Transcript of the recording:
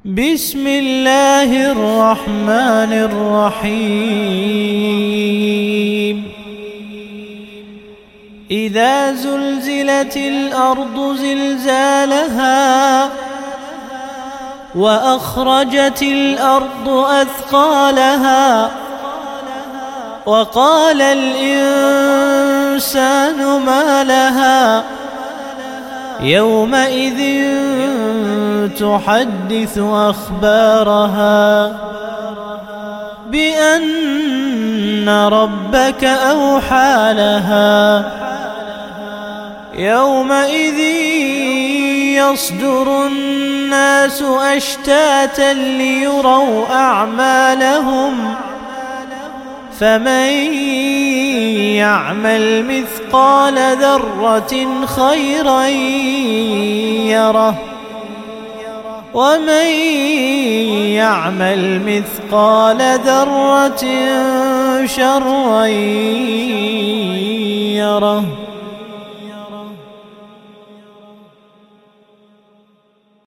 بسم الله الرحمن الرحيم. إذا زلزلت الأرض زلزالها وأخرجت الأرض أثقالها وقال الإنسان ما لها يومئذ تحدث أخبارها بأن ربك أوحى لها يومئذ يصدر الناس أشتاتا ليروا أعمالهم فمن يعمل مثقال ذرة خيرا يره ومن يعمل مثقال ذرة شرا يره.